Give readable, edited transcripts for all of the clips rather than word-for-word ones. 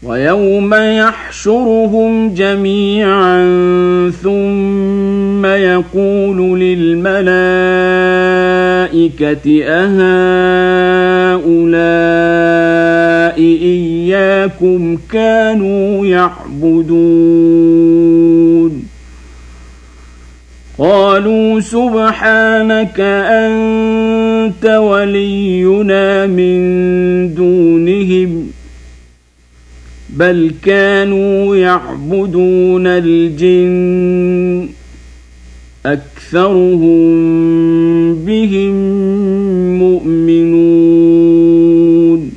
ويوم يحشرهم جميعا ثم يقول للملائكة أهؤلاء إياكم كانوا يعبدون قالوا سبحانك أنت ولينا من دونهم بل كانوا يعبدون الجن أكثرهم بهم مؤمنون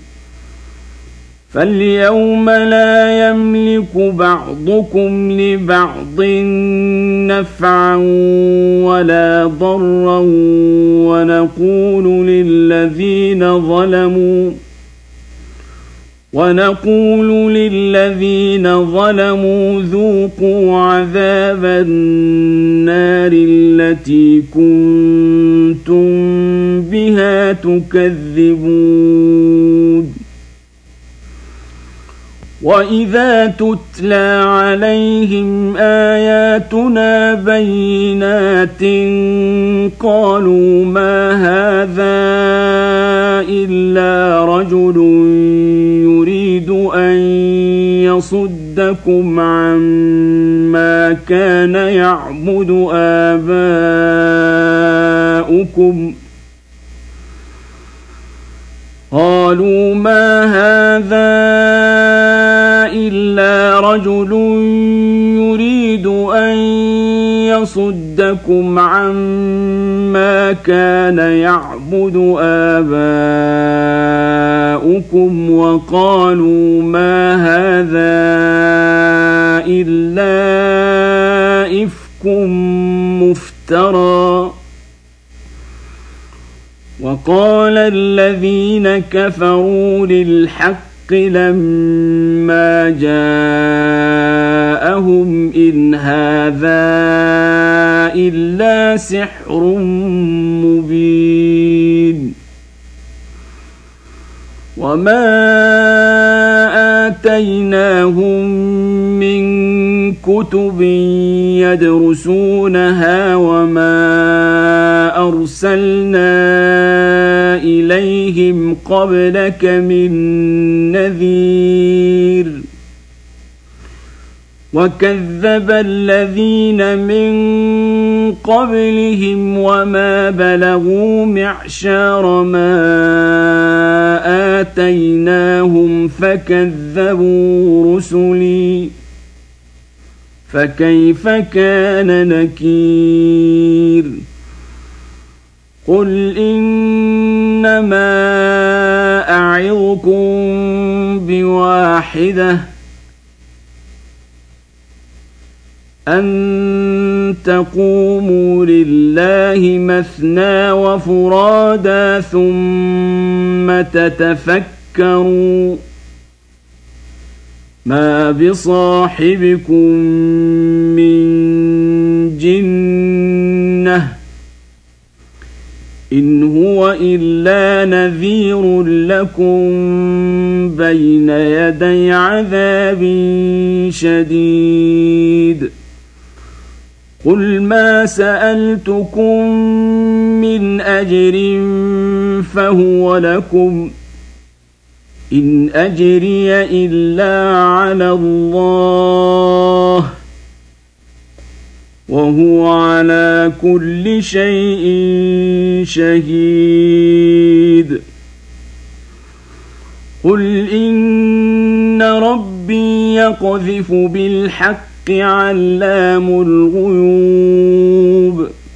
فاليوم لا يملك بعضكم لبعض نفعا ولا ضرا ونقول للذين ظلموا ذوقوا عذاب النار التي كنتم بها تكذبون وإذا تتلى عليهم آياتنا بينات قالوا ما هذا إلا رجل يريد أن يصدكم عما كان يعبد آباؤكم قالوا ما هذا إلا رجل يريد أن يصدكم عما كان يعبد آباؤكم وقالوا ما هذا إلا إفك مفترى وقال الذين كفروا للحق لما جاءهم إن هذا إلا سحر مبين وما آتيناهم من كتب يدرسونها وما أرسلنا إليهم قبلك من نذير وكذب الذين من قبلهم وما بلغوا معشار ما آتيناهم فكذبوا رسلي فكيف كان نكير قل إنما أعظكم بواحدة أن تقوموا لله مثنى وفرادا ثم تتفكروا ما بصاحبكم من جنة إن هو إلا نذير لكم بين يدي عذاب شديد قل ما سألتكم من أجر فهو لكم إن أجري إلا على الله وهو على كل شيء شهيد قل إن ربي يقذف بالحق علام الغيوب